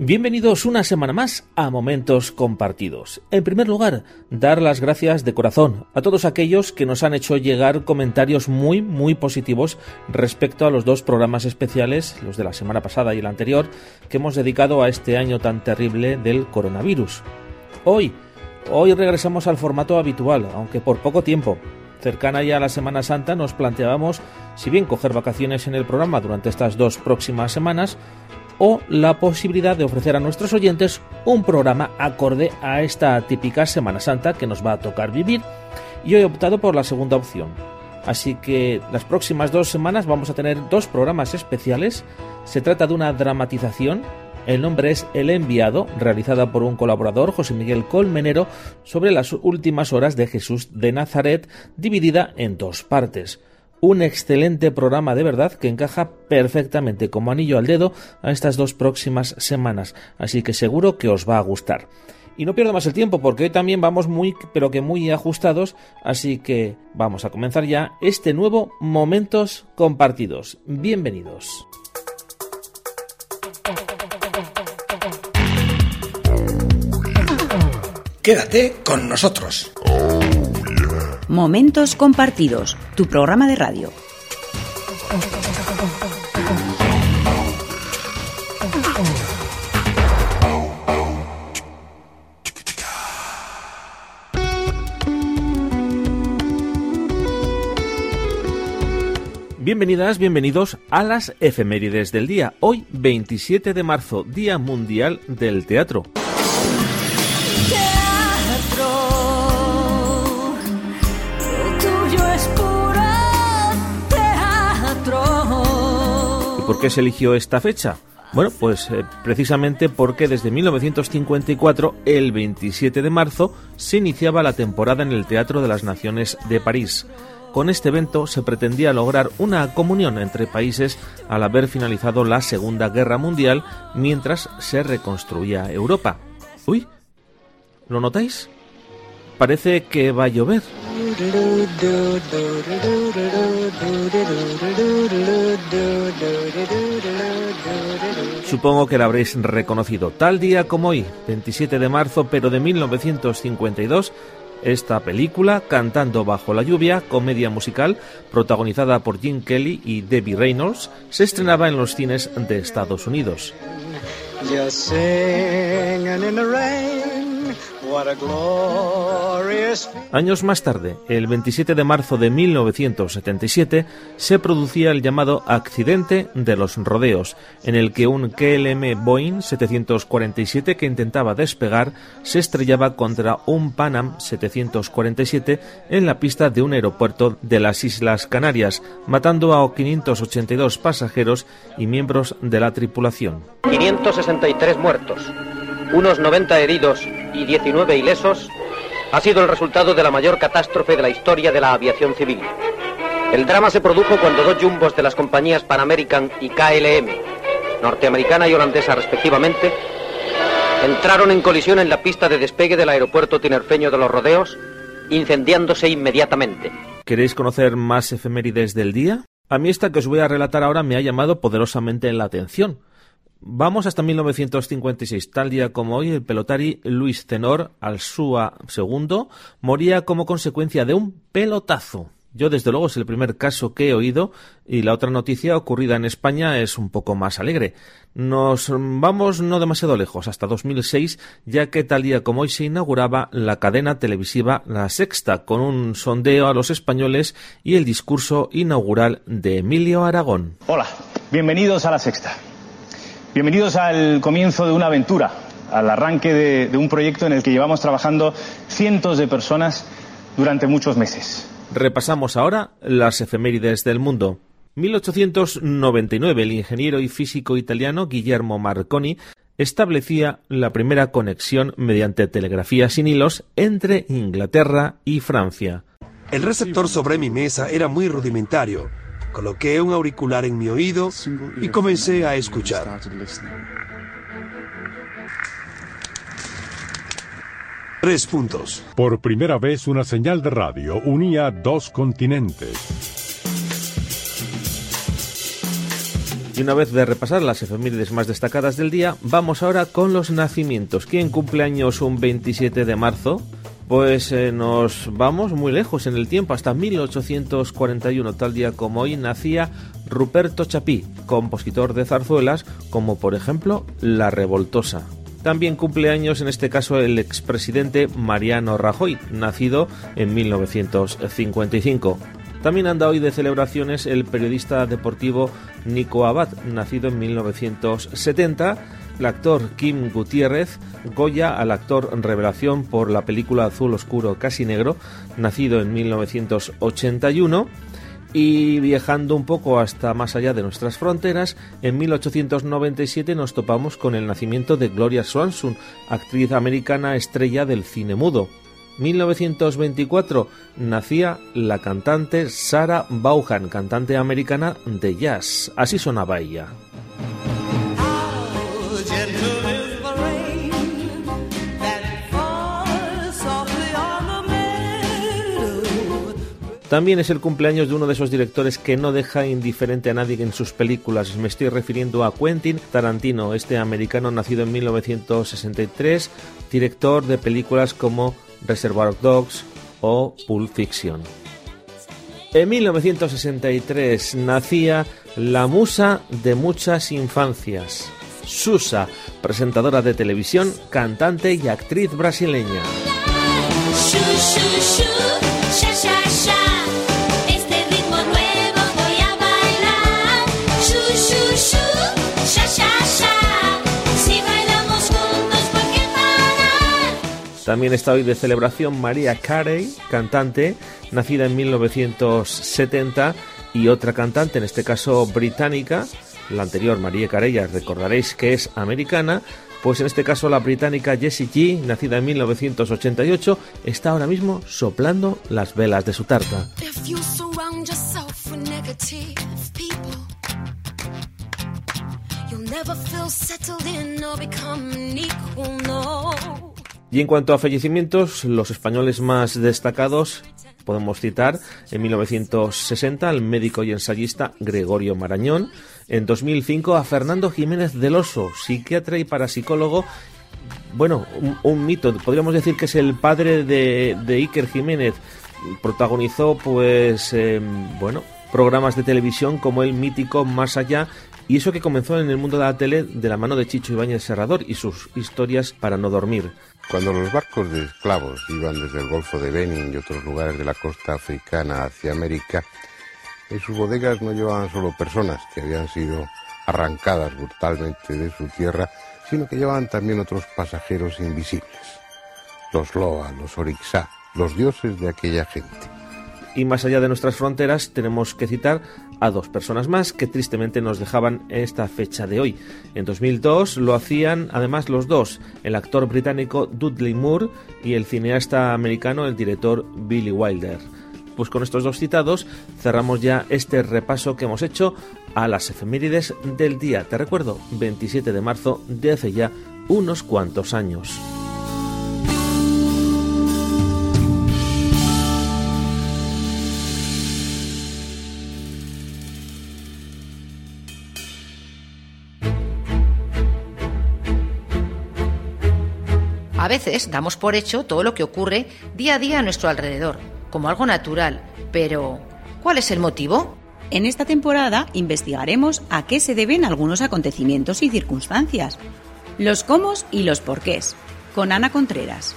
Bienvenidos una semana más a Momentos Compartidos. En primer lugar, dar las gracias de corazón a todos aquellos que nos han hecho llegar comentarios muy positivos respecto a los dos programas especiales, los de la semana pasada y el anterior, que hemos dedicado a este año tan terrible del coronavirus. Hoy regresamos al formato habitual, aunque por poco tiempo. Cercana ya a la Semana Santa nos planteábamos, si bien coger vacaciones en el programa durante estas dos próximas semanas, o la posibilidad de ofrecer a nuestros oyentes un programa acorde a esta típica Semana Santa que nos va a tocar vivir, y hoy he optado por la segunda opción. Así que las próximas 2 semanas vamos a tener 2 programas especiales. Se trata de una dramatización, el nombre es El Enviado, realizada por un colaborador, José Miguel Colmenero, sobre las últimas horas de Jesús de Nazaret, dividida en 2 partes. Un excelente programa de verdad que encaja perfectamente como anillo al dedo a estas 2 próximas semanas, así que seguro que os va a gustar. Y no pierdo más el tiempo porque hoy también vamos muy ajustados, así que vamos a comenzar ya este nuevo Momentos Compartidos. Bienvenidos. Quédate con nosotros. Momentos Compartidos, tu programa de radio. Bienvenidas, bienvenidos a las efemérides del día. Hoy, 27 de marzo, Día Mundial del Teatro. ¿Por qué se eligió esta fecha? Bueno, pues precisamente porque desde 1954, el 27 de marzo, se iniciaba la temporada en el Teatro de las Naciones de París. Con este evento se pretendía lograr una comunión entre países al haber finalizado la Segunda Guerra Mundial mientras se reconstruía Europa. Uy, ¿lo notáis? Parece que va a llover. Supongo que la habréis reconocido. Tal día como hoy, 27 de marzo, pero de 1952, esta película, Cantando bajo la lluvia, comedia musical, protagonizada por Gene Kelly y Debbie Reynolds, se estrenaba en los cines de Estados Unidos. Años más tarde, el 27 de marzo de 1977, se producía el llamado accidente de los rodeos, en el que un KLM Boeing 747 que intentaba despegar se estrellaba contra un Pan Am 747 en la pista de un aeropuerto de las Islas Canarias, matando a 582 pasajeros y miembros de la tripulación. 563 muertos, unos 90 heridos y 19 ilesos, ha sido el resultado de la mayor catástrofe de la historia de la aviación civil. El drama se produjo cuando 2 jumbos de las compañías Pan American y KLM, norteamericana y holandesa respectivamente, entraron en colisión en la pista de despegue del aeropuerto tinerfeño de Los Rodeos, incendiándose inmediatamente. ¿Queréis conocer más efemérides del día? A mí esta que os voy a relatar ahora me ha llamado poderosamente la atención. Vamos hasta 1956. Tal día como hoy, el pelotari Luis Tenor Alsúa II moría como consecuencia de un pelotazo. Yo, desde luego, es el primer caso que he oído, y la otra noticia ocurrida en España es un poco más alegre. Nos vamos no demasiado lejos, hasta 2006, ya que tal día como hoy se inauguraba la cadena televisiva La Sexta, con un sondeo a los españoles y el discurso inaugural de Emilio Aragón. Hola, bienvenidos a La Sexta. Bienvenidos al comienzo de una aventura, al arranque de un proyecto en el que llevamos trabajando cientos de personas durante muchos meses. Repasamos ahora las efemérides del mundo. 1899, el ingeniero y físico italiano Guillermo Marconi establecía la primera conexión mediante telegrafía sin hilos entre Inglaterra y Francia. El receptor sobre mi mesa era muy rudimentario. Coloqué un auricular en mi oído y comencé a escuchar. 3 puntos. Por primera vez una señal de radio unía 2 continentes. Y una vez de repasar las efemérides más destacadas del día, vamos ahora con los nacimientos. ¿Quién cumple años un 27 de marzo? Pues nos vamos muy lejos en el tiempo, hasta 1841, tal día como hoy, nacía Ruperto Chapí, compositor de zarzuelas como por ejemplo La Revoltosa. También cumple años en este caso el expresidente Mariano Rajoy, nacido en 1955. También anda hoy de celebraciones el periodista deportivo Nico Abad, nacido en 1970, el actor Kim Gutiérrez, Goya al actor revelación por la película Azul Oscuro Casi Negro, nacido en 1981, y viajando un poco hasta más allá de nuestras fronteras, en 1897 nos topamos con el nacimiento de Gloria Swanson, actriz americana estrella del cine mudo. 1924 nacía la cantante Sarah Vaughan, cantante americana de jazz. Así sonaba ella. También es el cumpleaños de uno de esos directores que no deja indiferente a nadie en sus películas. Me estoy refiriendo a Quentin Tarantino, este americano nacido en 1963, director de películas como Reservoir Dogs o Pulp Fiction. En 1963 nacía la musa de muchas infancias, Xuxa, presentadora de televisión, cantante y actriz brasileña. También está hoy de celebración Mariah Carey, cantante, nacida en 1970, y otra cantante, en este caso británica. La anterior, Mariah Carey, ya recordaréis que es americana, pues en este caso la británica Jessie G, nacida en 1988, está ahora mismo soplando las velas de su tarta. Y en cuanto a fallecimientos, los españoles más destacados podemos citar en 1960 al médico y ensayista Gregorio Marañón, en 2005 a Fernando Jiménez del Oso, psiquiatra y parapsicólogo, bueno, un mito, podríamos decir que es el padre de Iker Jiménez. Protagonizó programas de televisión como el mítico Más Allá, y eso que comenzó en el mundo de la tele de la mano de Chicho Ibáñez Serrador y sus historias para no dormir. Cuando los barcos de esclavos iban desde el Golfo de Benin y otros lugares de la costa africana hacia América, en sus bodegas no llevaban solo personas que habían sido arrancadas brutalmente de su tierra, sino que llevaban también otros pasajeros invisibles, los Loa, los Orixá, los dioses de aquella gente. Y más allá de nuestras fronteras tenemos que citar a dos personas más que tristemente nos dejaban esta fecha de hoy. En 2002 lo hacían además los dos, el actor británico Dudley Moore y el cineasta americano, el director Billy Wilder. Pues con estos dos citados cerramos ya este repaso que hemos hecho a las efemérides del día. Te recuerdo, 27 de marzo de hace ya unos cuantos años. A veces damos por hecho todo lo que ocurre día a día a nuestro alrededor, como algo natural, pero ¿cuál es el motivo? En esta temporada investigaremos a qué se deben algunos acontecimientos y circunstancias, los cómo y los porqués, con Ana Contreras.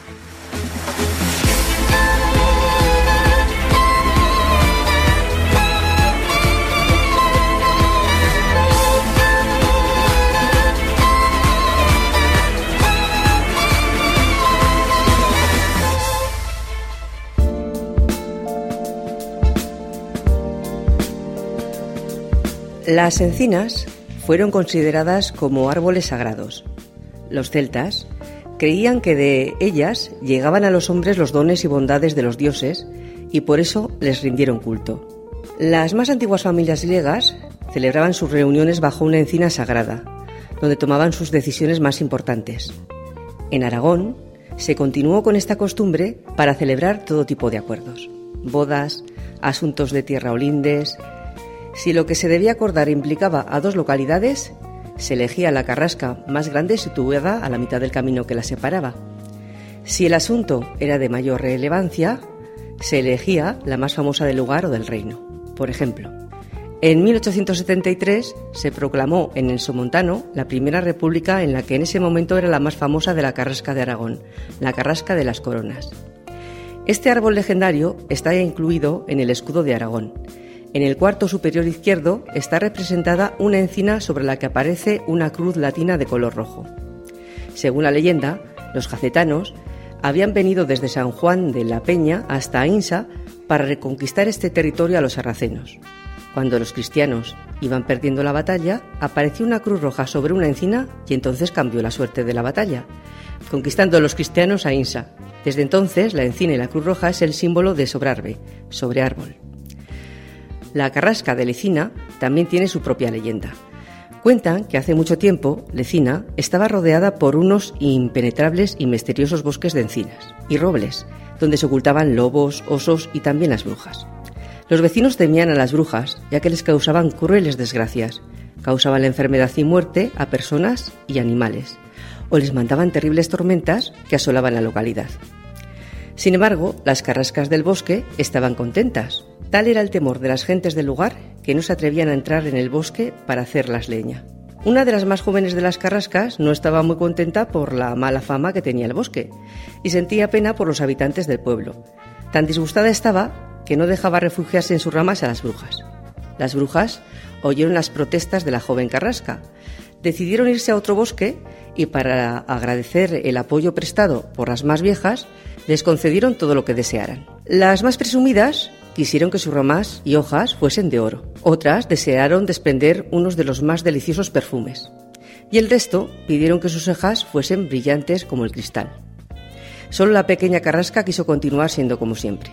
Las encinas fueron consideradas como árboles sagrados. Los celtas creían que de ellas llegaban a los hombres los dones y bondades de los dioses y por eso les rindieron culto. Las más antiguas familias griegas celebraban sus reuniones bajo una encina sagrada, donde tomaban sus decisiones más importantes. En Aragón se continuó con esta costumbre para celebrar todo tipo de acuerdos: bodas, asuntos de tierra o lindes. Si lo que se debía acordar implicaba a 2 localidades, se elegía la carrasca más grande situada a la mitad del camino que la separaba. Si el asunto era de mayor relevancia, se elegía la más famosa del lugar o del reino. Por ejemplo, en 1873 se proclamó en el Somontano la primera república en la que en ese momento era la más famosa de la carrasca de Aragón, la carrasca de las Coronas. Este árbol legendario está incluido en el escudo de Aragón. En el cuarto superior izquierdo está representada una encina sobre la que aparece una cruz latina de color rojo. Según la leyenda, los jacetanos habían venido desde San Juan de la Peña hasta Ainsa para reconquistar este territorio a los sarracenos. Cuando los cristianos iban perdiendo la batalla, apareció una cruz roja sobre una encina y entonces cambió la suerte de la batalla, conquistando a los cristianos Ainsa. Desde entonces, la encina y la cruz roja es el símbolo de sobrarbe, sobre árbol. La carrasca de Lecina también tiene su propia leyenda. Cuentan que hace mucho tiempo Lecina estaba rodeada por unos impenetrables y misteriosos bosques de encinas y robles, donde se ocultaban lobos, osos y también las brujas. Los vecinos temían a las brujas, ya que les causaban crueles desgracias. Causaban la enfermedad y muerte a personas y animales, o les mandaban terribles tormentas que asolaban la localidad. Sin embargo, las carrascas del bosque estaban contentas. Tal era el temor de las gentes del lugar que no se atrevían a entrar en el bosque para hacerlas leña. Una de las más jóvenes de las carrascas no estaba muy contenta por la mala fama que tenía el bosque y sentía pena por los habitantes del pueblo. Tan disgustada estaba que no dejaba refugiarse en sus ramas a las brujas. Las brujas oyeron las protestas de la joven carrasca, decidieron irse a otro bosque y para agradecer el apoyo prestado por las más viejas, les concedieron todo lo que desearan. Las más presumidas quisieron que sus ramas y hojas fuesen de oro. Otras desearon desprender unos de los más deliciosos perfumes. Y el resto pidieron que sus hojas fuesen brillantes como el cristal. Solo la pequeña carrasca quiso continuar siendo como siempre.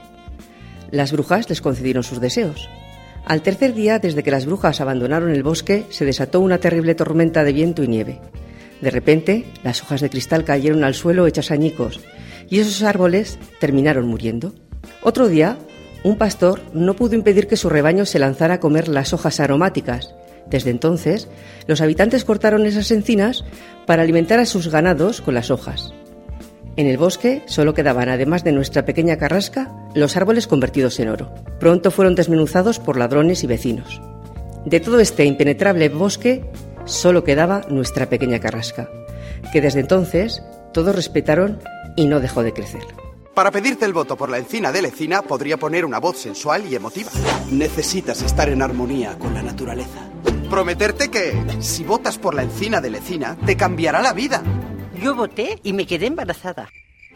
Las brujas les concedieron sus deseos. Al tercer día, desde que las brujas abandonaron el bosque, se desató una terrible tormenta de viento y nieve. De repente, las hojas de cristal cayeron al suelo hechas añicos, y esos árboles terminaron muriendo. Otro día, un pastor no pudo impedir que su rebaño se lanzara a comer las hojas aromáticas. Desde entonces, los habitantes cortaron esas encinas para alimentar a sus ganados con las hojas. En el bosque solo quedaban, además de nuestra pequeña carrasca, los árboles convertidos en oro. Pronto fueron desmenuzados por ladrones y vecinos. De todo este impenetrable bosque, solo quedaba nuestra pequeña carrasca, que desde entonces todos respetaron y no dejó de crecer. Para pedirte el voto por la encina de Lecina, podría poner una voz sensual y emotiva. Necesitas estar en armonía con la naturaleza. Prometerte que, si votas por la encina de Lecina, te cambiará la vida. Yo voté y me quedé embarazada.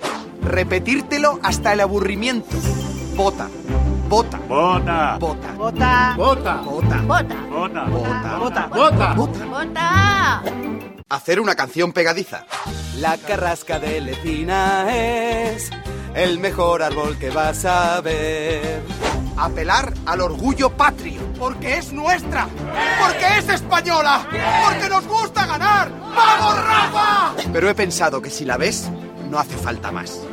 Repetírtelo hasta el aburrimiento. Vota. Vota. Vota. Vota. Vota. Vota. Vota. Vota. Vota. Vota. Vota. Vota. Vota. Hacer una canción pegadiza. La carrasca de Lecina es el mejor árbol que vas a ver. Apelar al orgullo patrio. Porque es nuestra. Porque es española. Porque nos gusta ganar. ¡Vamos, Rafa! Pero he pensado que si la ves, no hace falta más.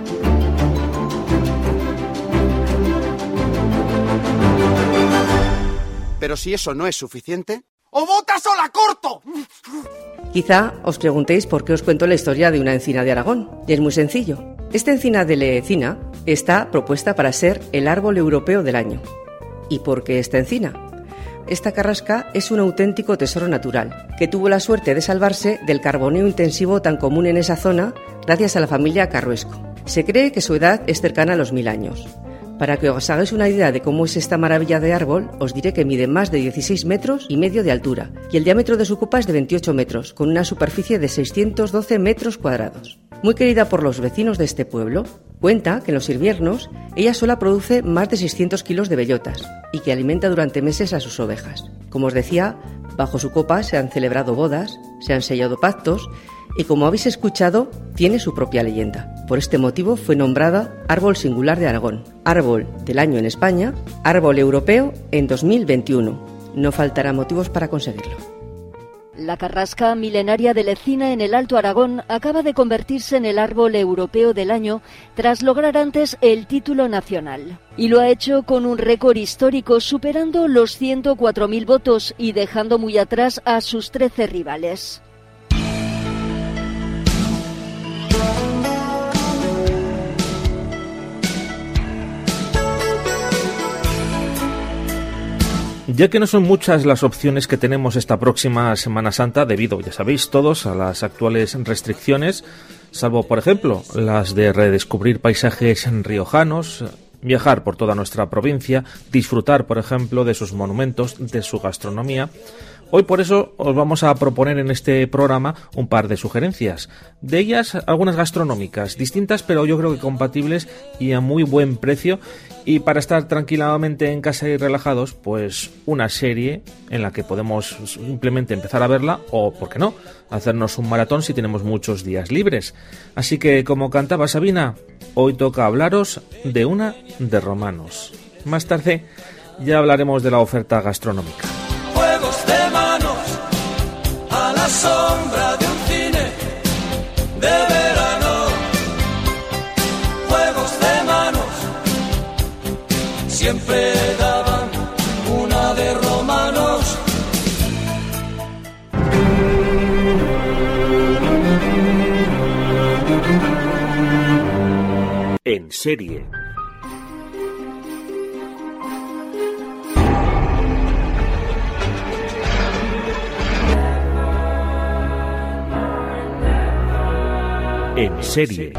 Pero si eso no es suficiente, ¡o votas o la corto! Quizá os preguntéis por qué os cuento la historia de una encina de Aragón. Y es muy sencillo. Esta encina de Lecina está propuesta para ser el árbol europeo del año. ¿Y por qué esta encina? Esta carrasca es un auténtico tesoro natural, que tuvo la suerte de salvarse del carboneo intensivo tan común en esa zona gracias a la familia Carruesco. Se cree que su edad es cercana a los 1000 años. Para que os hagáis una idea de cómo es esta maravilla de árbol, os diré que mide más de 16 metros y medio de altura, y el diámetro de su copa es de 28 metros, con una superficie de 612 metros cuadrados. Muy querida por los vecinos de este pueblo, cuenta que en los inviernos ella sola produce más de 600 kilos de bellotas y que alimenta durante meses a sus ovejas. Como os decía, bajo su copa se han celebrado bodas, se han sellado pactos y, como habéis escuchado, tiene su propia leyenda. Por este motivo fue nombrada Árbol Singular de Aragón, Árbol del Año en España, Árbol Europeo en 2021. No faltará motivos para conseguirlo. La carrasca milenaria de Lecina en el Alto Aragón acaba de convertirse en el árbol europeo del año tras lograr antes el título nacional. Y lo ha hecho con un récord histórico, superando los 104.000 votos y dejando muy atrás a sus 13 rivales. Ya que no son muchas las opciones que tenemos esta próxima Semana Santa, debido, ya sabéis todos, a las actuales restricciones, salvo, por ejemplo, las de redescubrir paisajes riojanos, viajar por toda nuestra provincia, disfrutar, por ejemplo, de sus monumentos, de su gastronomía. Hoy por eso os vamos a proponer en este programa un par de sugerencias. De ellas algunas gastronómicas, distintas pero yo creo que compatibles y a muy buen precio. Y para estar tranquilamente en casa y relajados, pues una serie en la que podemos simplemente empezar a verla o, ¿por qué no?, hacernos un maratón si tenemos muchos días libres. Así que, como cantaba Sabina, hoy toca hablaros de una de romanos. Más tarde ya hablaremos de la oferta gastronómica. Juegos de manos a la sombra de un cine de verano. Juegos de manos siempre daban una de romanos. En serie. En serie.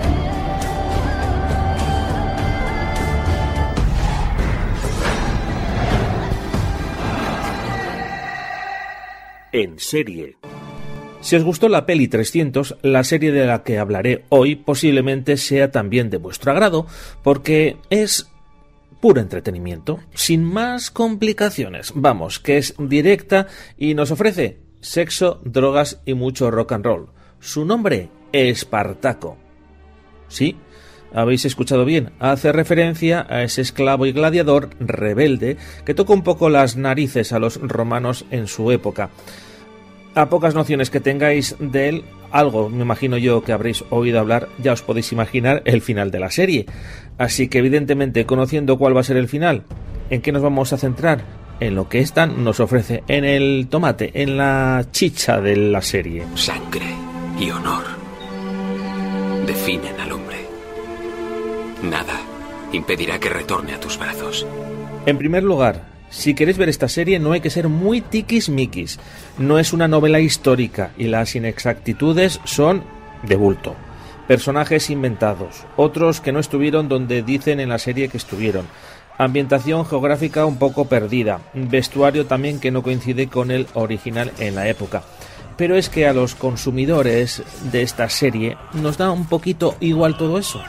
En serie. Si os gustó la peli 300, la serie de la que hablaré hoy posiblemente sea también de vuestro agrado, porque es puro entretenimiento, sin más complicaciones. Vamos, que es directa y nos ofrece sexo, drogas y mucho rock and roll. Su nombre, Espartaco. Sí, habéis escuchado bien, hace referencia a ese esclavo y gladiador rebelde que tocó un poco las narices a los romanos en su época. A pocas nociones que tengáis de él, algo me imagino yo que habréis oído hablar, ya os podéis imaginar el final de la serie. Así que evidentemente, conociendo cuál va a ser el final, ¿en qué nos vamos a centrar? En lo que esta nos ofrece, en el tomate, en la chicha de la serie. Sangre y honor definen al hombre. Nada impedirá que retorne a tus brazos. En primer lugar, si queréis ver esta serie no hay que ser muy tiquismiquis. No es una novela histórica y las inexactitudes son de bulto. Personajes inventados, otros que no estuvieron donde dicen en la serie que estuvieron. Ambientación geográfica un poco perdida, vestuario también que no coincide con el original en la época. Pero es que a los consumidores de esta serie nos da un poquito igual todo eso.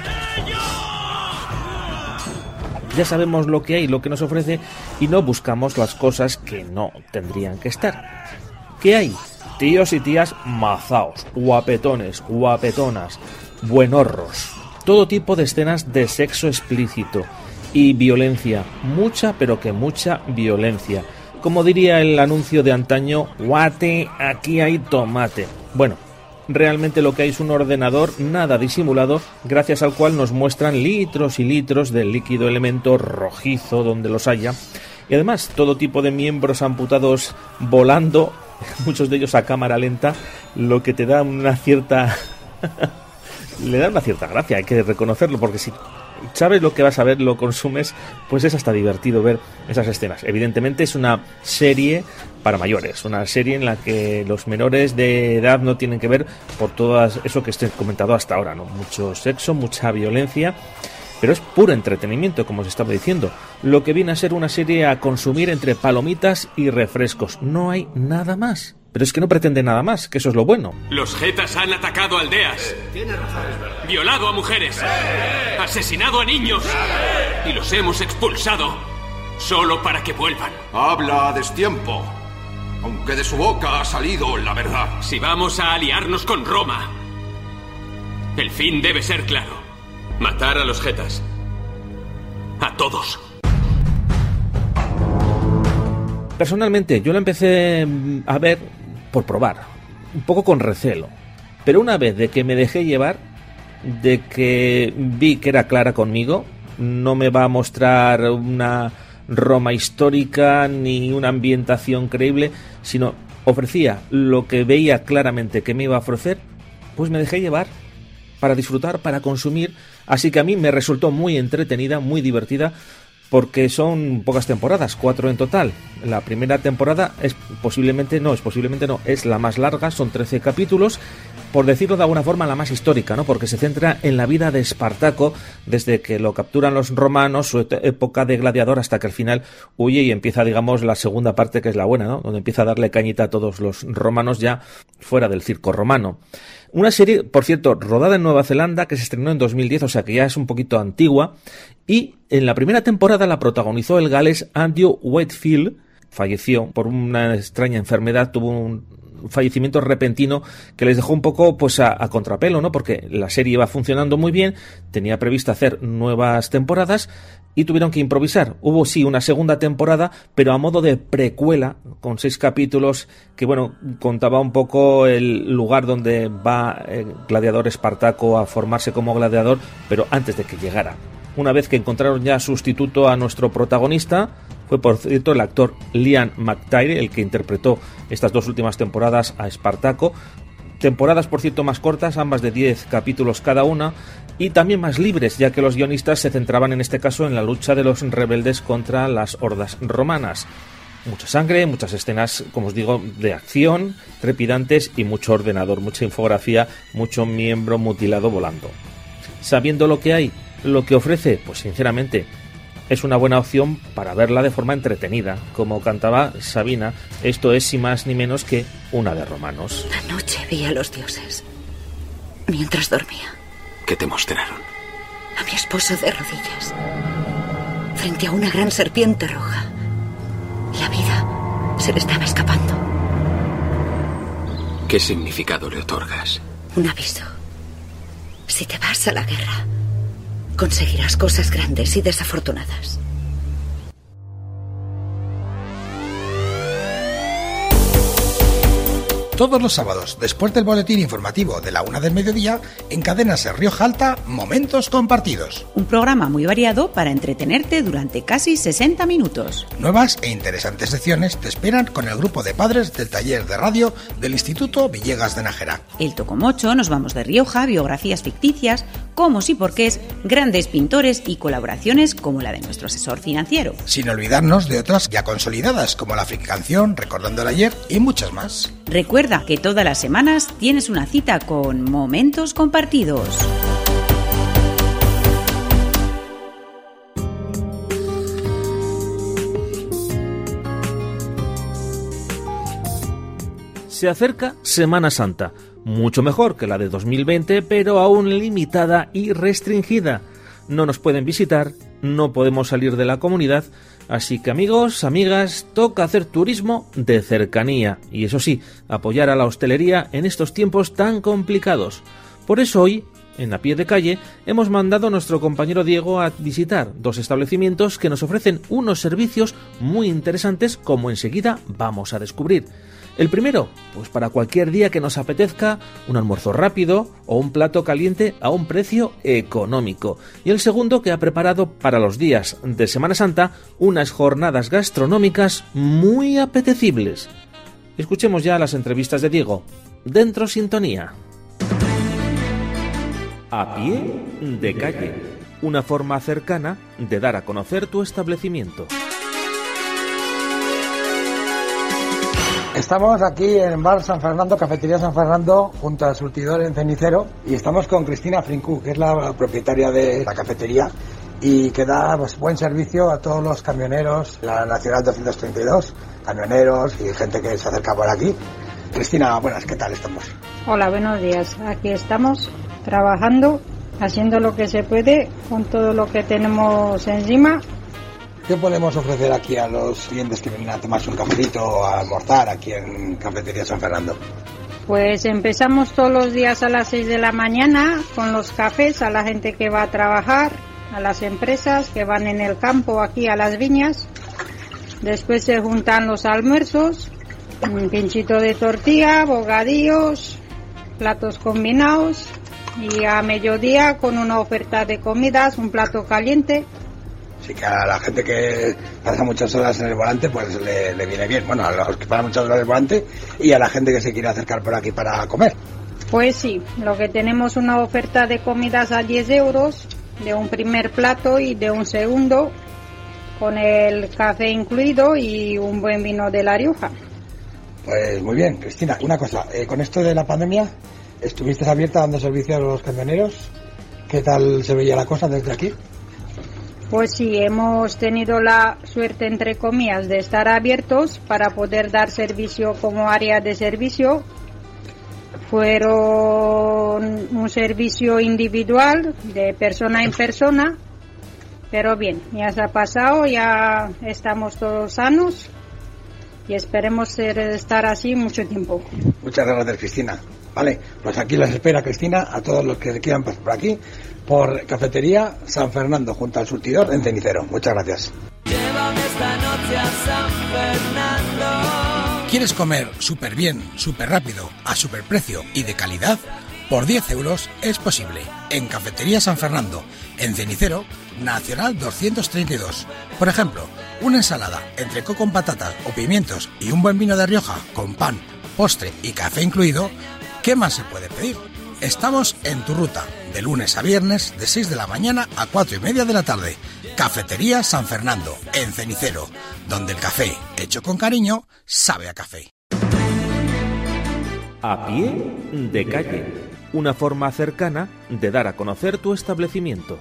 Ya sabemos lo que hay, lo que nos ofrece y no buscamos las cosas que no tendrían que estar. ¿Qué hay? Tíos y tías mazaos, guapetones, guapetonas, buenorros. Todo tipo de escenas de sexo explícito y violencia. Mucha, pero que mucha violencia. Como diría el anuncio de antaño, guate, aquí hay tomate. Bueno, realmente lo que hay es un ordenador nada disimulado, gracias al cual nos muestran litros y litros del líquido elemento rojizo donde los haya. Y además, todo tipo de miembros amputados volando, muchos de ellos a cámara lenta, lo que te da una cierta... le da una cierta gracia, hay que reconocerlo, porque si sabes lo que vas a ver, lo consumes, pues es hasta divertido ver esas escenas. Evidentemente es una serie para mayores, una serie en la que los menores de edad no tienen que ver por todo eso que estoy comentado hasta ahora, ¿no? Mucho sexo, mucha violencia, pero es puro entretenimiento, como os estaba diciendo. Lo que viene a ser una serie a consumir entre palomitas y refrescos. No hay nada más. Pero es que no pretende nada más, que eso es lo bueno. Los getas han atacado aldeas, violado a mujeres, asesinado a niños y los hemos expulsado solo para que vuelvan. Habla a destiempo, aunque de su boca ha salido la verdad. Si vamos a aliarnos con Roma, el fin debe ser claro: matar a los getas. A todos. Personalmente, yo la empecé a ver por probar, un poco con recelo. Pero una vez de que me dejé llevar, de que vi que era clara conmigo, no me va a mostrar una Roma histórica ni una ambientación creíble, sino ofrecía lo que veía claramente que me iba a ofrecer, pues me dejé llevar para disfrutar, para consumir. Así que a mí me resultó muy entretenida, muy divertida, porque son pocas temporadas, 4 en total. La primera temporada es la más larga, son 13 capítulos, por decirlo de alguna forma la más histórica, ¿no? Porque se centra en la vida de Espartaco desde que lo capturan los romanos, su época de gladiador, hasta que al final huye y empieza, digamos, la segunda parte, que es la buena, ¿no? Donde empieza a darle cañita a todos los romanos ya fuera del circo romano. Una serie, por cierto, rodada en Nueva Zelanda, que se estrenó en 2010, o sea que ya es un poquito antigua, y en la primera temporada la protagonizó el galés Andrew Whitfield. Falleció por una extraña enfermedad, tuvo un fallecimiento repentino que les dejó un poco pues a contrapelo, ¿no? Porque la serie iba funcionando muy bien, tenía prevista hacer nuevas temporadas y tuvieron que improvisar. Hubo sí una segunda temporada, pero a modo de precuela, con 6 capítulos, que bueno, contaba un poco el lugar donde va el gladiador Espartaco a formarse como gladiador, pero antes de que llegara. Una vez que encontraron ya sustituto a nuestro protagonista, fue por cierto el actor Liam McTire el que interpretó estas 2 últimas temporadas a Espartaco. Temporadas, por cierto, más cortas, ambas de 10 capítulos cada una, y también más libres, ya que los guionistas se centraban en este caso en la lucha de los rebeldes contra las hordas romanas. Mucha sangre, muchas escenas, como os digo, de acción, trepidantes y mucho ordenador, mucha infografía, mucho miembro mutilado volando. Sabiendo lo que hay, lo que ofrece, pues sinceramente es una buena opción para verla de forma entretenida. Como cantaba Sabina, esto es, sin más ni menos, que una de romanos. Anoche vi a los dioses mientras dormía. ¿Qué te mostraron? A mi esposo de rodillas, frente a una gran serpiente roja. La vida se le estaba escapando. ¿Qué significado le otorgas? Un aviso. Si te vas a la guerra, conseguirás cosas grandes y desafortunadas. Todos los sábados, después del boletín informativo de la 1 del mediodía, en Cadena Ser Rioja Alta, Momentos Compartidos. Un programa muy variado para entretenerte durante casi 60 minutos. Nuevas e interesantes secciones te esperan con el grupo de padres del taller de radio del Instituto Villegas de Nájera. El Tocomocho, Nos vamos de Rioja, biografías ficticias, cómo y porqués, grandes pintores y colaboraciones como la de nuestro asesor financiero. Sin olvidarnos de otras ya consolidadas como la Fricanción, Recordando el Ayer y muchas más. Recuerda que todas las semanas tienes una cita con Momentos Compartidos. Se acerca Semana Santa, mucho mejor que la de 2020, pero aún limitada y restringida. No nos pueden visitar, no podemos salir de la comunidad, así que amigos, amigas, toca hacer turismo de cercanía y eso sí, apoyar a la hostelería en estos tiempos tan complicados. Por eso hoy, en A Pie de Calle, hemos mandado a nuestro compañero Diego a visitar 2 establecimientos que nos ofrecen unos servicios muy interesantes, como enseguida vamos a descubrir. El primero, pues para cualquier día que nos apetezca, un almuerzo rápido o un plato caliente a un precio económico. Y el segundo, que ha preparado para los días de Semana Santa unas jornadas gastronómicas muy apetecibles. Escuchemos ya las entrevistas de Diego. Dentro sintonía. A Pie de Calle. Una forma cercana de dar a conocer tu establecimiento. Estamos aquí en Bar San Fernando, Cafetería San Fernando, junto al surtidor en Cenicero, y estamos con Cristina Frincú, que es la propietaria de la cafetería y que da pues, buen servicio a todos los camioneros, la Nacional 232, camioneros y gente que se acerca por aquí. Cristina, buenas, ¿qué tal estamos? Hola, buenos días. Aquí estamos trabajando, haciendo lo que se puede con todo lo que tenemos encima. ¿Qué podemos ofrecer aquí a los clientes que vienen a tomarse un cafecito o a almorzar aquí en Cafetería San Fernando? Pues empezamos todos los días a las 6 de la mañana con los cafés a la gente que va a trabajar, a las empresas que van en el campo aquí a las viñas. Después se juntan los almuerzos Un pinchito de tortilla, bocadillos, platos combinados y a mediodía con una oferta de comidas, un plato caliente. Así que a la gente que pasa muchas horas en el volante, pues le viene bien. Bueno, a los que pasan muchas horas en el volante y a la gente que se quiere acercar por aquí para comer. Pues sí, lo que tenemos una oferta de comidas a 10 euros, de un primer plato y de un segundo, con el café incluido y un buen vino de La Rioja. Pues muy bien, Cristina, una cosa, con esto de la pandemia, ¿estuviste abierta dando servicio a los camioneros? ¿Qué tal se veía la cosa desde aquí? Pues sí, hemos tenido la suerte, entre comillas, de estar abiertos para poder dar servicio como área de servicio. Fueron un servicio individual, de persona en persona, pero bien, ya se ha pasado, ya estamos todos sanos y esperemos estar así mucho tiempo. Muchas gracias, Cristina. Vale, pues aquí les espera Cristina a todos los que quieran pasar por aquí, por Cafetería San Fernando, junto al surtidor en Cenicero. Muchas gracias. Llévame esta noche a San Fernando. ¿Quieres comer súper bien, súper rápido, a súper precio y de calidad? Por 10 euros es posible. En Cafetería San Fernando, en Cenicero, Nacional 232. Por ejemplo, una ensalada, entrecot con patatas o pimientos y un buen vino de Rioja con pan, postre y café incluido. ¿Qué más se puede pedir? Estamos en tu ruta, de lunes a viernes, de 6 de la mañana a 4:30 de la tarde. Cafetería San Fernando, en Cenicero, donde el café, hecho con cariño, sabe a café. A pie de calle, una forma cercana de dar a conocer tu establecimiento.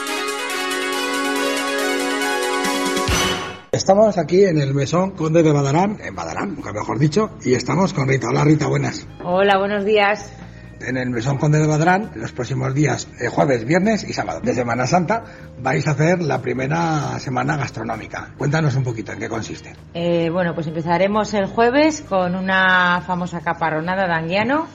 Estamos aquí en el Mesón Conde de Badarán, en Badarán, nunca mejor dicho, y estamos con Rita. Hola Rita, buenas. Hola, buenos días. En el Mesón Conde de Badarán, los próximos días, jueves, viernes y sábado de Semana Santa, vais a hacer la primera semana gastronómica. Cuéntanos un poquito en qué consiste. Bueno, pues empezaremos el jueves con una famosa caparronada de Anguiano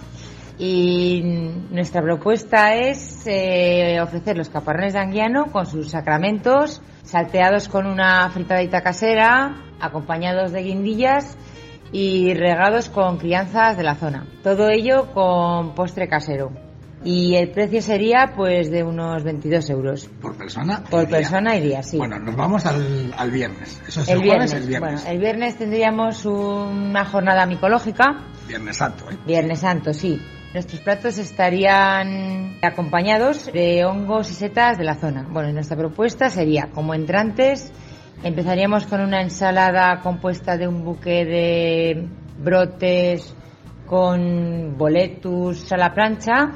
y nuestra propuesta es ofrecer los caparrones de Anguiano con sus sacramentos, salteados con una fritadita casera, acompañados de guindillas y regados con crianzas de la zona. Todo ello con postre casero. Y el precio sería pues de unos 22 euros. ¿Por persona? Por persona y día, sí. Bueno, nos vamos al viernes. Eso es el jueves, viernes. el viernes. Bueno, el viernes tendríamos una jornada micológica. Viernes Santo, ¿eh? Viernes Santo, sí. Nuestros platos estarían acompañados de hongos y setas de la zona. Bueno, nuestra propuesta sería, como entrantes, empezaríamos con una ensalada compuesta de un buque de brotes con boletus a la plancha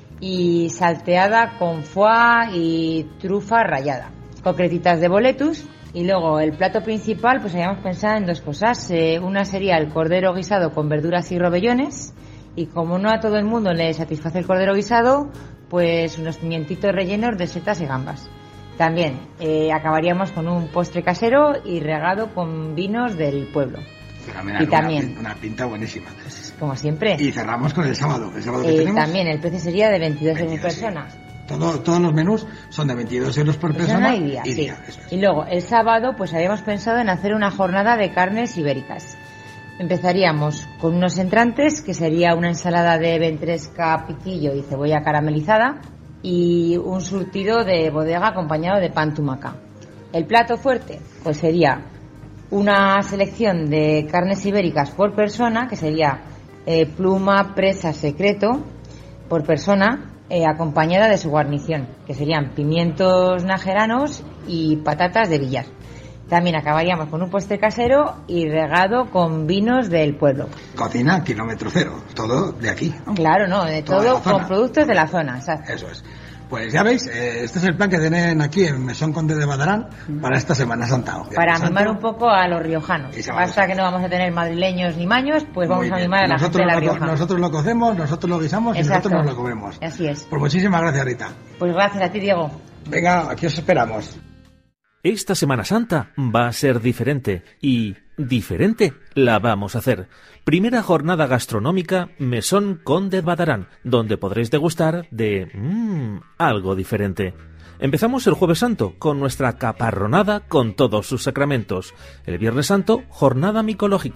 y salteada con foie y trufa rallada, con cretitas de boletus. Y luego el plato principal, pues habíamos pensado en dos cosas. Una sería el cordero guisado con verduras y robellones. Y como no a todo el mundo le satisface el cordero guisado, pues unos pimientitos rellenos de setas y gambas. También acabaríamos con un postre casero y regado con vinos del pueblo. Y también una pinta buenísima. Pues, como siempre. Y cerramos con el sábado que tenemos. También el precio sería de 22 euros por persona. Todos los menús son de 22 euros por persona y día. Eso es. Y luego el sábado pues habíamos pensado en hacer una jornada de carnes ibéricas. Empezaríamos con unos entrantes, que sería una ensalada de ventresca, piquillo y cebolla caramelizada, y un surtido de bodega acompañado de pan tumaca. El plato fuerte pues sería una selección de carnes ibéricas por persona, que sería pluma, presa, secreto por persona, acompañada de su guarnición, que serían pimientos najeranos y patatas de billar. También acabaríamos con un postre casero y regado con vinos del pueblo. Cocina kilómetro cero, todo de aquí, ¿no? Claro, no, de todo con productos de la zona. Exacto. Eso es. Pues ya veis, este es el plan que tienen aquí en Mesón Conde de Badarán para esta Semana Santa. Para mimar un poco a los riojanos. Hasta que no vamos a tener madrileños ni maños, pues vamos a mimar a la gente de la Rioja. Nosotros lo cocemos, nosotros lo guisamos. Exacto. Y nosotros nos lo comemos. Así es. Pues muchísimas gracias, Rita. Pues gracias a ti, Diego. Venga, aquí os esperamos. Esta Semana Santa va a ser diferente y diferente la vamos a hacer. Primera jornada gastronómica Mesón Conde de Badarán, donde podréis degustar de algo diferente. Empezamos el Jueves Santo con nuestra caparronada con todos sus sacramentos. El Viernes Santo, jornada micológica,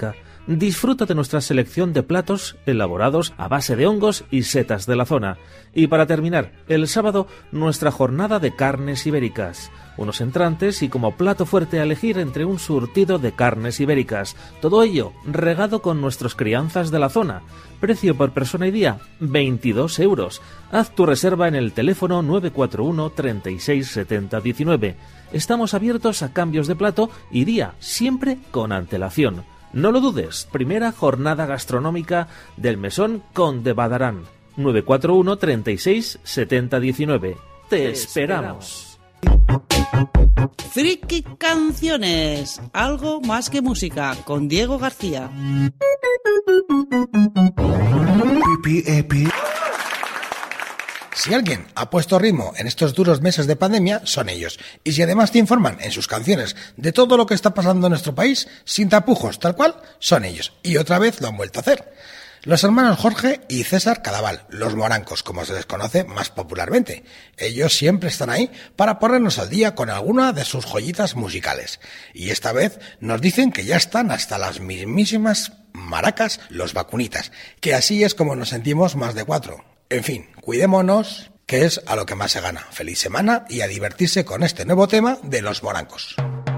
Disfruta de nuestra selección de platos elaborados a base de hongos y setas de la zona. Y para terminar, el sábado, nuestra jornada de carnes ibéricas. Unos entrantes y como plato fuerte a elegir entre un surtido de carnes ibéricas. Todo ello regado con nuestros crianzas de la zona. Precio por persona y día, 22 euros. Haz tu reserva en el teléfono 941 36 70 19. Estamos abiertos a cambios de plato y día, siempre con antelación. No lo dudes, primera jornada gastronómica del Mesón Conde Badarán. 941 36 70 19. Te esperamos. Friki Canciones, algo más que música, con Diego García. Si alguien ha puesto ritmo en estos duros meses de pandemia, son ellos. Y si además te informan en sus canciones de todo lo que está pasando en nuestro país, sin tapujos, tal cual, son ellos. Y otra vez lo han vuelto a hacer. Los hermanos Jorge y César Cadaval, los Morancos, como se les conoce más popularmente. Ellos siempre están ahí para ponernos al día con alguna de sus joyitas musicales. Y esta vez nos dicen que ya están hasta las mismísimas maracas, los vacunitas, que así es como nos sentimos más de 4. En fin, cuidémonos, que es a lo que más se gana. Feliz semana y a divertirse con este nuevo tema de los Morancos.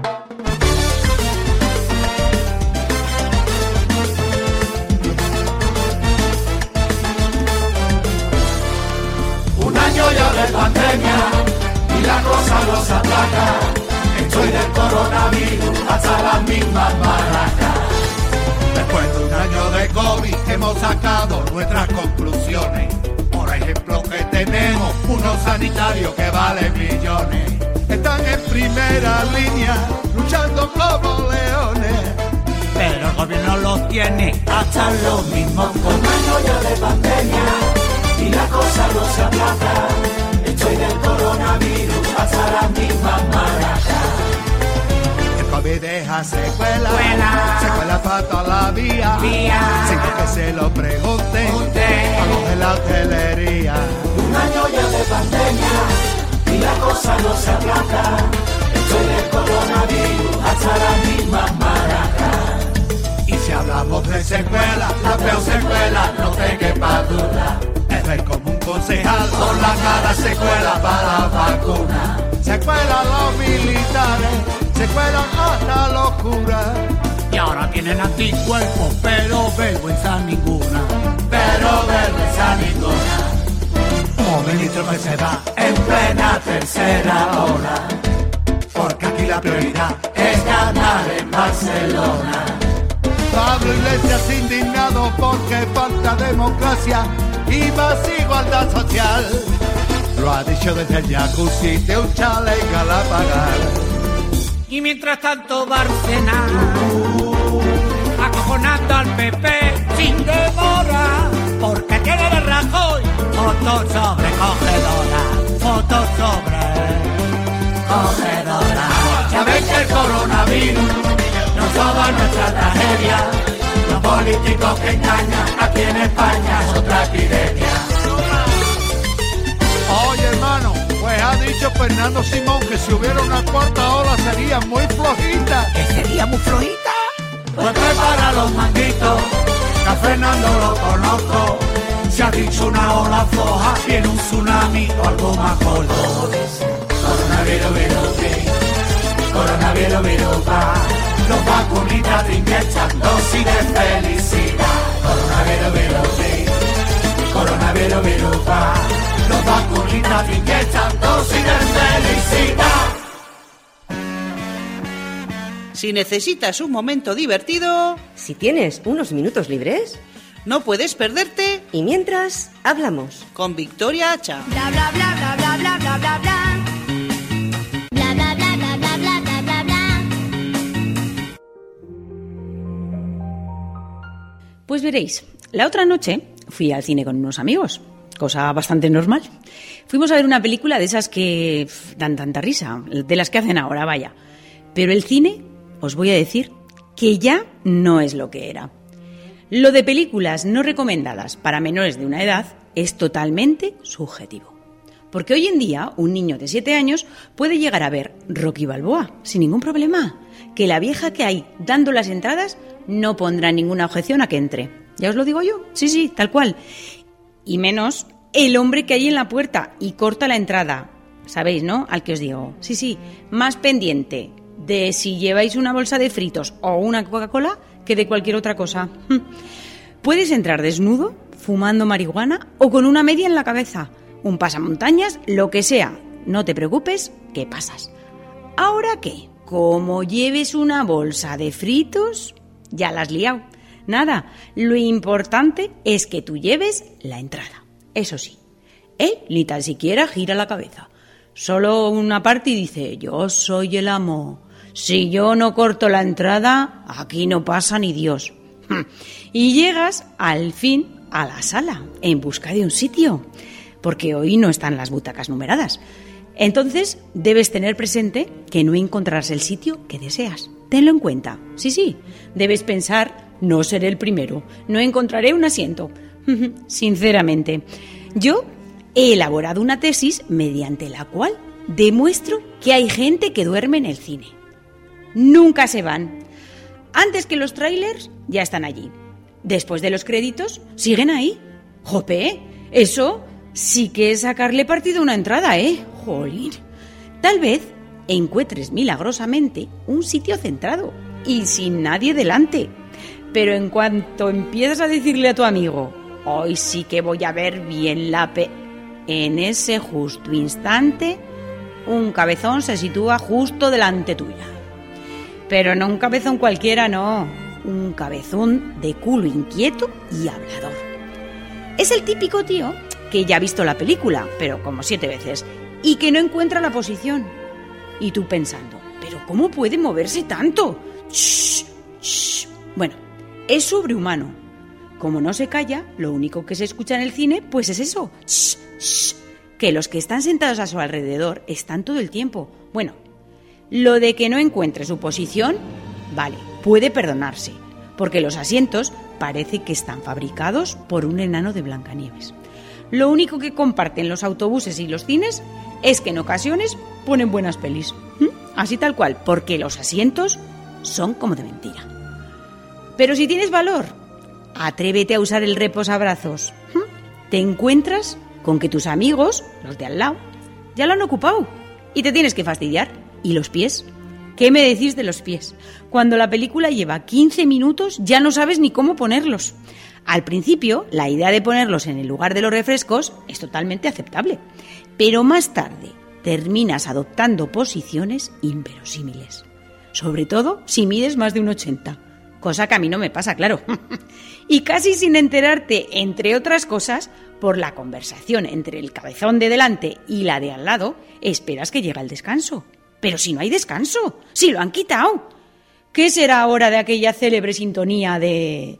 Un año ya de pandemia y la cosa nos ataca. Estoy del coronavirus hasta las mismas maracas. Después de un año de COVID hemos sacado nuestras conclusiones. Por ejemplo que tenemos unos sanitarios que valen millones. Están en primera línea luchando como leones. Pero el gobierno los tiene hasta los mismos. Un año ya de pandemia y la cosa no se aplaca. Estoy del coronavirus hasta las mismas maracas. El COVID deja secuelas para toda la vía. Sin que se lo pregunten a los de la hotelería. Un año ya de pandemia y la cosa no se aplaca. Estoy del coronavirus hasta las mismas maracas. Y si hablamos de secuela, la peor secuela no te quepa duda. Es ver como un concejal por la cara secuela para la vacuna. Secuela los militares, secuela hasta los curas. Y ahora tienen anticuerpos, pero vergüenza ninguna. Pero vergüenza ninguna. Un ministro que se va en plena tercera ola. Porque aquí la prioridad es ganar en Barcelona. Pablo Iglesias indignado porque falta democracia y más igualdad social. Lo ha dicho desde el jacuzzi de un chalet Galapagar. Y mientras tanto Bárcenas acojonando al PP sin demora, porque tiene de Rajoy fotos sobre cogedora, fotos sobre cogedora. Ya ven que el coronavirus no toda nuestra tragedia. Los políticos que engañan aquí en España es otra epidemia. Oye hermano, pues ha dicho Fernando Simón que si hubiera una cuarta ola sería muy flojita. ¿Que sería muy flojita? Pues prepara los manguitos, que a Fernando lo conozco. Si ha dicho una ola floja, viene un tsunami o algo más gordo. Coronavirus, virus, coronavirus, virus, va. Los vacunitas te inyectan dosis de felicidad. Coronavirus, virus, coronavirus, virus, va. Los vacunitas te inyectan dosis de felicidad. Si necesitas un momento divertido, si tienes unos minutos libres, no puedes perderte. Y mientras, hablamos con Victoria Hacha. Bla bla bla bla bla bla bla bla bla. Bla bla bla bla bla bla bla bla bla. Pues veréis, la otra noche fui al cine con unos amigos, cosa bastante normal. Fuimos a ver una película de esas que dan tanta risa, de las que hacen ahora, vaya. Pero el cine, os voy a decir, que ya no es lo que era. Lo de películas no recomendadas para menores de una edad es totalmente subjetivo. Porque hoy en día un niño de 7 años puede llegar a ver Rocky Balboa sin ningún problema. Que la vieja que hay dando las entradas no pondrá ninguna objeción a que entre. ¿Ya os lo digo yo? Sí, tal cual. Y menos el hombre que hay en la puerta y corta la entrada. ¿Sabéis, no? Al que os digo. Sí, más pendiente de si lleváis una bolsa de fritos o una Coca-Cola que de cualquier otra cosa. Puedes entrar desnudo, fumando marihuana o con una media en la cabeza, un pasamontañas, lo que sea. No te preocupes, que pasas. ¿Ahora qué? Como lleves una bolsa de fritos, ya la has liado. Nada, lo importante es que tú lleves la entrada. Eso sí, él ni tan siquiera gira la cabeza. Solo una parte y dice, yo soy el amo. Si yo no corto la entrada, aquí no pasa ni Dios. Y llegas al fin a la sala, en busca de un sitio, porque hoy no están las butacas numeradas. Entonces debes tener presente que no encontrarás el sitio que deseas. Tenlo en cuenta. Sí, debes pensar, no seré el primero, no encontraré un asiento. Sinceramente, yo he elaborado una tesis mediante la cual demuestro que hay gente que duerme en el cine. Nunca se van. Antes que los trailers, ya están allí. Después de los créditos, siguen ahí. ¡Jope! Eso sí que es sacarle partido a una entrada, ¿eh? ¡Jolín! Tal vez encuentres milagrosamente un sitio centrado y sin nadie delante. Pero en cuanto empiezas a decirle a tu amigo, hoy sí que voy a ver bien en ese justo instante, un cabezón se sitúa justo delante tuya. Pero no un cabezón cualquiera, no. Un cabezón de culo inquieto y hablador. Es el típico tío que ya ha visto la película, pero como 7 veces, y que no encuentra la posición. Y tú pensando, ¿pero cómo puede moverse tanto? ¡Shh! ¡Shh! Bueno, es sobrehumano. Como no se calla, lo único que se escucha en el cine, pues es eso. ¡Shh! ¡Shh! Que los que están sentados a su alrededor están todo el tiempo. Bueno, lo de que no encuentre su posición, vale, puede perdonarse, porque los asientos parece que están fabricados por un enano de Blancanieves. Lo único que comparten los autobuses y los cines es que en ocasiones ponen buenas pelis. Así tal cual, porque los asientos son como de mentira. Pero si tienes valor, atrévete a usar el reposabrazos. Te encuentras con que tus amigos, los de al lado, ya lo han ocupado y te tienes que fastidiar. ¿Y los pies? ¿Qué me decís de los pies? Cuando la película lleva 15 minutos ya no sabes ni cómo ponerlos. Al principio, la idea de ponerlos en el lugar de los refrescos es totalmente aceptable, pero más tarde terminas adoptando posiciones inverosímiles. Sobre todo si mides más de 1,80, cosa que a mí no me pasa, claro. Y casi sin enterarte, entre otras cosas, por la conversación entre el cabezón de delante y la de al lado, esperas que llegue el descanso. Pero si no hay descanso, si lo han quitado. ¿Qué será ahora de aquella célebre sintonía de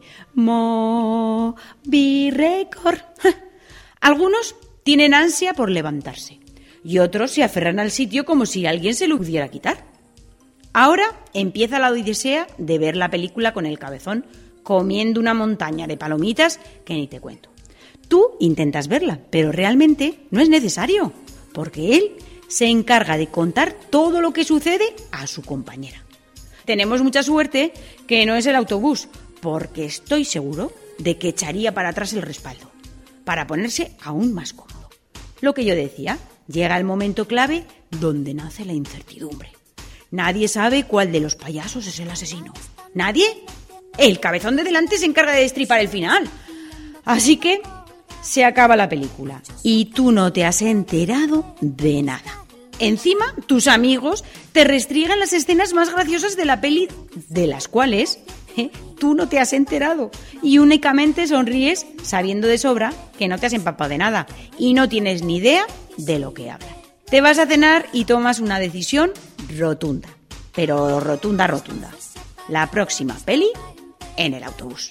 Moby Record? Algunos tienen ansia por levantarse y otros se aferran al sitio como si alguien se lo pudiera quitar. Ahora empieza la odisea de ver la película con el cabezón comiendo una montaña de palomitas que ni te cuento. Tú intentas verla, pero realmente no es necesario, porque él se encarga de contar todo lo que sucede a su compañera. Tenemos mucha suerte que no es el autobús, porque estoy seguro de que echaría para atrás el respaldo, para ponerse aún más cómodo. Lo que yo decía, llega el momento clave donde nace la incertidumbre. Nadie sabe cuál de los payasos es el asesino. ¿Nadie? El cabezón de delante se encarga de destripar el final. Así que se acaba la película y tú no te has enterado de nada. Encima, tus amigos te restriegan las escenas más graciosas de la peli, de las cuales tú no te has enterado y únicamente sonríes sabiendo de sobra que no te has empapado de nada y no tienes ni idea de lo que hablan. Te vas a cenar y tomas una decisión rotunda, pero rotunda. La próxima peli en el autobús.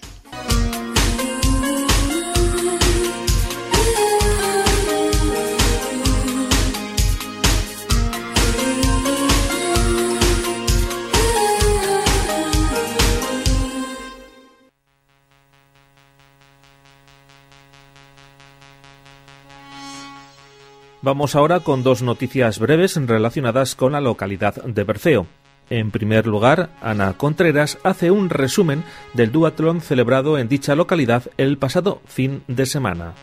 Vamos ahora con 2 noticias breves relacionadas con la localidad de Berceo. En primer lugar, Ana Contreras hace un resumen del duatlón celebrado en dicha localidad el pasado fin de semana.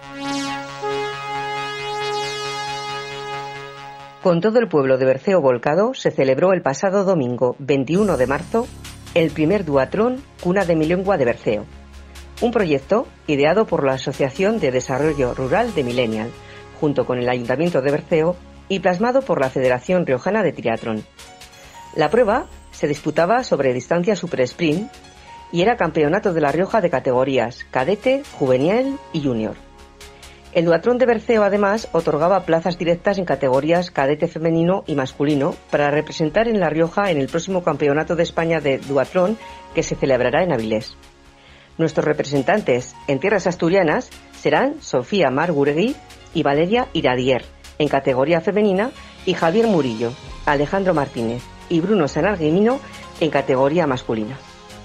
Con todo el pueblo de Berceo volcado, se celebró el pasado domingo 21 de marzo el primer duatlón Cuna de mi Lengua de Berceo, un proyecto ideado por la Asociación de Desarrollo Rural de Millennial, junto con el Ayuntamiento de Berceo y plasmado por la Federación Riojana de Triatlón. La prueba se disputaba sobre distancia super sprint y era campeonato de La Rioja de categorías cadete, juvenil y junior. El duatlón de Berceo además otorgaba plazas directas en categorías cadete femenino y masculino para representar en La Rioja en el próximo Campeonato de España de Duatlón que se celebrará en Avilés. Nuestros representantes en tierras asturianas serán Sofía Marguregui y Valeria Iradier en categoría femenina y Javier Murillo, Alejandro Martínez y Bruno Sanarguimino en categoría masculina.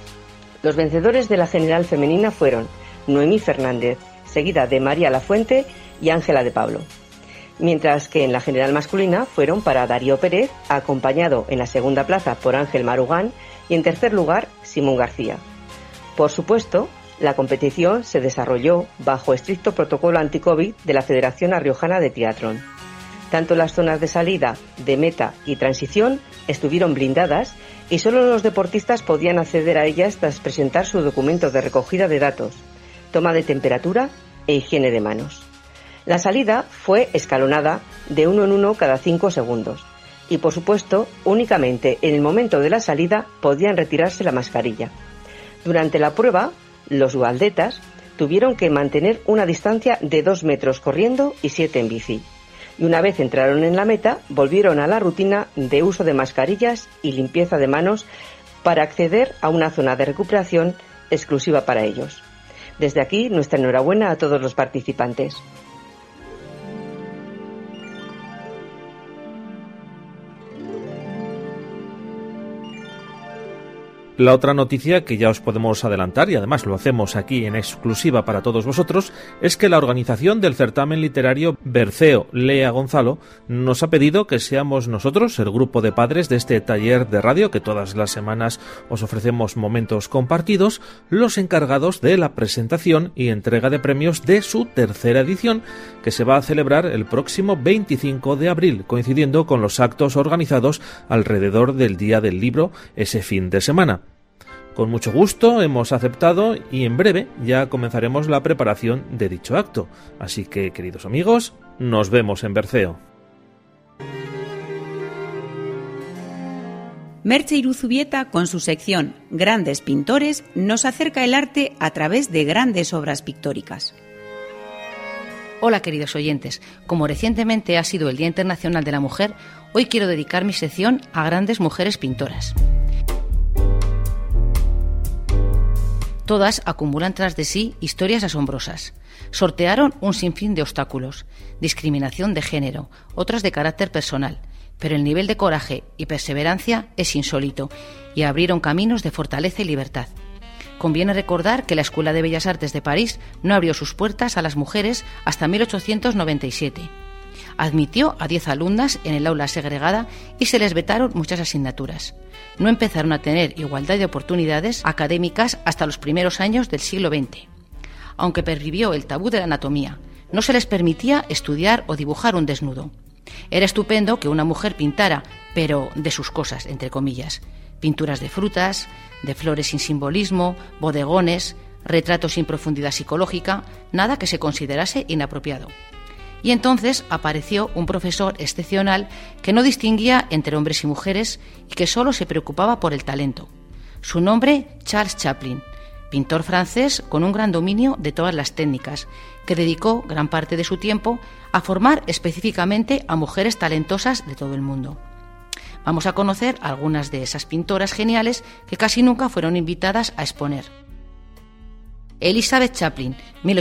Los vencedores de la general femenina fueron Noemí Fernández, seguida de María Lafuente y Ángela de Pablo, mientras que en la general masculina fueron para Darío Pérez, acompañado en la segunda plaza por Ángel Marugán y en tercer lugar Simón García. Por supuesto, la competición se desarrolló bajo estricto protocolo anti-COVID de la Federación Arriojana de Triatlón. Tanto las zonas de salida, de meta y transición estuvieron blindadas y solo los deportistas podían acceder a ellas tras presentar su documento de recogida de datos, toma de temperatura e higiene de manos. La salida fue escalonada de 1 en 1 cada 5 segundos y, por supuesto, únicamente en el momento de la salida podían retirarse la mascarilla. Durante la prueba, los duatletas tuvieron que mantener una distancia de 2 metros corriendo y 7 en bici. Y una vez entraron en la meta, volvieron a la rutina de uso de mascarillas y limpieza de manos para acceder a una zona de recuperación exclusiva para ellos. Desde aquí, nuestra enhorabuena a todos los participantes. La otra noticia que ya os podemos adelantar, y además lo hacemos aquí en exclusiva para todos vosotros, es que la organización del certamen literario Berceo Lea Gonzalo nos ha pedido que seamos nosotros, el grupo de padres de este taller de radio, que todas las semanas os ofrecemos momentos compartidos, los encargados de la presentación y entrega de premios de su tercera edición, que se va a celebrar el próximo 25 de abril, coincidiendo con los actos organizados alrededor del Día del Libro ese fin de semana. Con mucho gusto hemos aceptado y en breve ya comenzaremos la preparación de dicho acto. Así que, queridos amigos, nos vemos en Berceo. Merche Iruzubieta, con su sección Grandes Pintores, nos acerca el arte a través de grandes obras pictóricas. Hola, queridos oyentes. Como recientemente ha sido el Día Internacional de la Mujer, hoy quiero dedicar mi sección a grandes mujeres pintoras. Todas acumulan tras de sí historias asombrosas. Sortearon un sinfín de obstáculos, discriminación de género, otras de carácter personal, pero el nivel de coraje y perseverancia es insólito y abrieron caminos de fortaleza y libertad. Conviene recordar que la Escuela de Bellas Artes de París no abrió sus puertas a las mujeres hasta 1897. Admitió a 10 alumnas en el aula segregada y se les vetaron muchas asignaturas. No empezaron a tener igualdad de oportunidades académicas hasta los primeros años del siglo XX. Aunque pervivió el tabú de la anatomía, no se les permitía estudiar o dibujar un desnudo. Era estupendo que una mujer pintara, pero de sus cosas, entre comillas. Pinturas de frutas, de flores sin simbolismo, bodegones, retratos sin profundidad psicológica, nada que se considerase inapropiado. Y entonces apareció un profesor excepcional que no distinguía entre hombres y mujeres y que solo se preocupaba por el talento. Su nombre, Charles Chaplin, pintor francés con un gran dominio de todas las técnicas, que dedicó gran parte de su tiempo a formar específicamente a mujeres talentosas de todo el mundo. Vamos a conocer algunas de esas pintoras geniales que casi nunca fueron invitadas a exponer. Elizabeth Chaplin,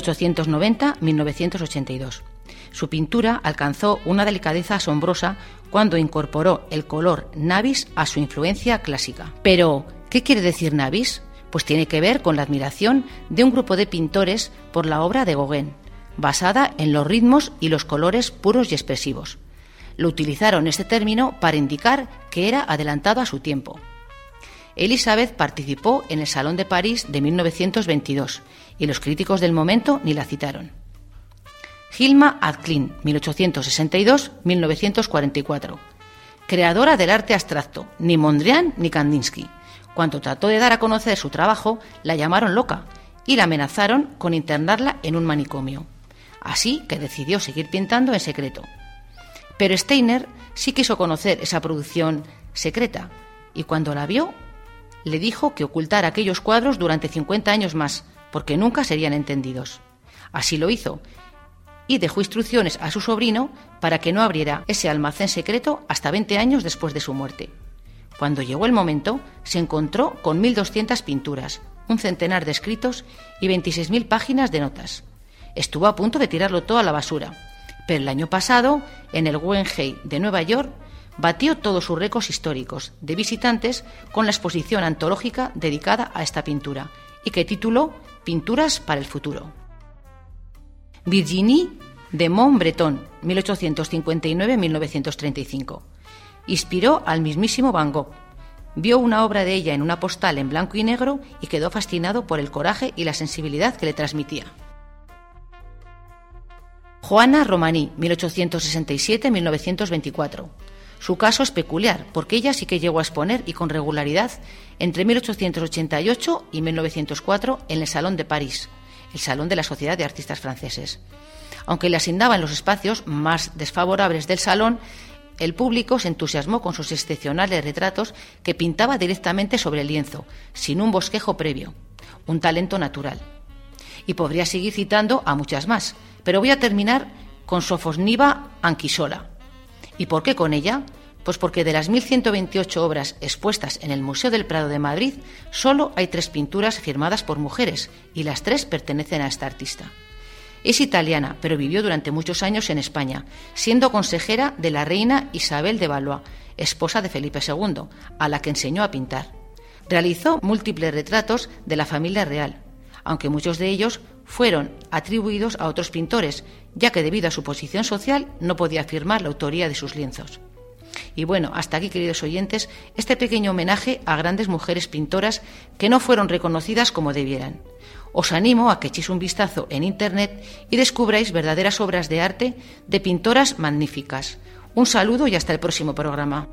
1890-1982. Su pintura alcanzó una delicadeza asombrosa cuando incorporó el color navis a su influencia clásica. Pero, ¿qué quiere decir navis? Pues tiene que ver con la admiración de un grupo de pintores por la obra de Gauguin, basada en los ritmos y los colores puros y expresivos. Lo utilizaron este término para indicar que era adelantado a su tiempo. Elizabeth participó en el Salón de París de 1922 y los críticos del momento ni la citaron. Hilma af Klint, 1862-1944. Creadora del arte abstracto, ni Mondrian ni Kandinsky. Cuando trató de dar a conocer su trabajo, la llamaron loca y la amenazaron con internarla en un manicomio. Así que decidió seguir pintando en secreto. Pero Steiner sí quiso conocer esa producción secreta y cuando la vio, le dijo que ocultara aquellos cuadros durante 50 años más, porque nunca serían entendidos. Así lo hizo y dejó instrucciones a su sobrino para que no abriera ese almacén secreto hasta 20 años después de su muerte. Cuando llegó el momento, se encontró con 1.200 pinturas, un centenar de escritos y 26.000 páginas de notas. Estuvo a punto de tirarlo todo a la basura, pero el año pasado, en el Guggenheim de Nueva York, batió todos sus récords históricos de visitantes con la exposición antológica dedicada a esta pintura y que tituló Pinturas para el futuro. Virginie de Montbreton, 1859-1935. Inspiró al mismísimo Van Gogh. Vio una obra de ella en una postal en blanco y negro y quedó fascinado por el coraje y la sensibilidad que le transmitía. Juana Romani, 1867-1924. Su caso es peculiar porque ella sí que llegó a exponer y con regularidad entre 1888 y 1904 en el Salón de París, el Salón de la Sociedad de Artistas Franceses. Aunque le asignaban los espacios más desfavorables del salón, el público se entusiasmó con sus excepcionales retratos que pintaba directamente sobre el lienzo, sin un bosquejo previo, un talento natural. Y podría seguir citando a muchas más, pero voy a terminar con Sofosniva Anquisola. ¿Y por qué con ella? Pues porque de las 1.128 obras expuestas en el Museo del Prado de Madrid, solo hay 3 pinturas firmadas por mujeres y las 3 pertenecen a esta artista. Es italiana, pero vivió durante muchos años en España, siendo consejera de la reina Isabel de Valois, esposa de Felipe II, a la que enseñó a pintar. Realizó múltiples retratos de la familia real, aunque muchos de ellos fueron atribuidos a otros pintores, ya que debido a su posición social no podía afirmar la autoría de sus lienzos. Y bueno, hasta aquí, queridos oyentes, este pequeño homenaje a grandes mujeres pintoras que no fueron reconocidas como debieran. Os animo a que echéis un vistazo en Internet y descubráis verdaderas obras de arte de pintoras magníficas. Un saludo y hasta el próximo programa.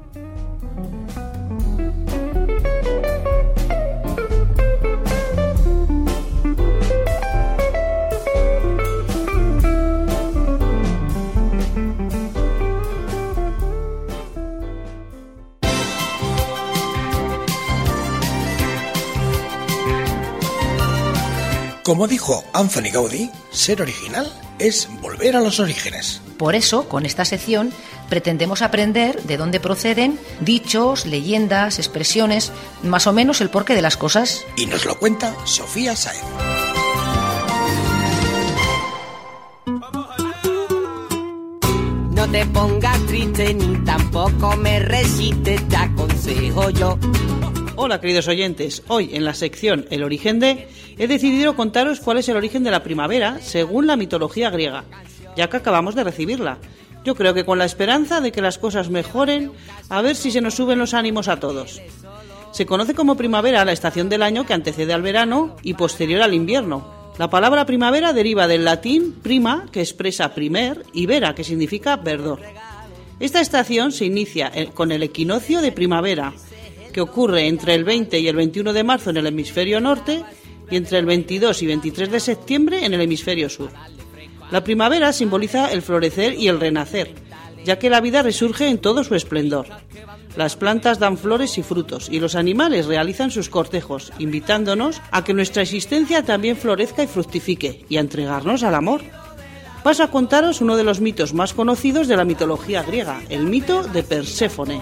Como dijo Anthony Gaudí, ser original es volver a los orígenes. Por eso, con esta sección, pretendemos aprender de dónde proceden dichos, leyendas, expresiones, más o menos el porqué de las cosas. Y nos lo cuenta Sofía Sáez. No te pongas triste ni tampoco me recites, te aconsejo yo. Hola, queridos oyentes. Hoy, en la sección El origen de, he decidido contaros cuál es el origen de la primavera según la mitología griega, ya que acabamos de recibirla. Yo creo que con la esperanza de que las cosas mejoren, a ver si se nos suben los ánimos a todos. Se conoce como primavera la estación del año que antecede al verano y posterior al invierno. La palabra primavera deriva del latín prima, que expresa primer, y vera, que significa verdor. Esta estación se inicia con el equinoccio de primavera, que ocurre entre el 20 y el 21 de marzo en el hemisferio norte y entre el 22 y 23 de septiembre en el hemisferio sur. La primavera simboliza el florecer y el renacer, ya que la vida resurge en todo su esplendor. Las plantas dan flores y frutos y los animales realizan sus cortejos, invitándonos a que nuestra existencia también florezca y fructifique y a entregarnos al amor. Paso a contaros uno de los mitos más conocidos de la mitología griega, el mito de Perséfone.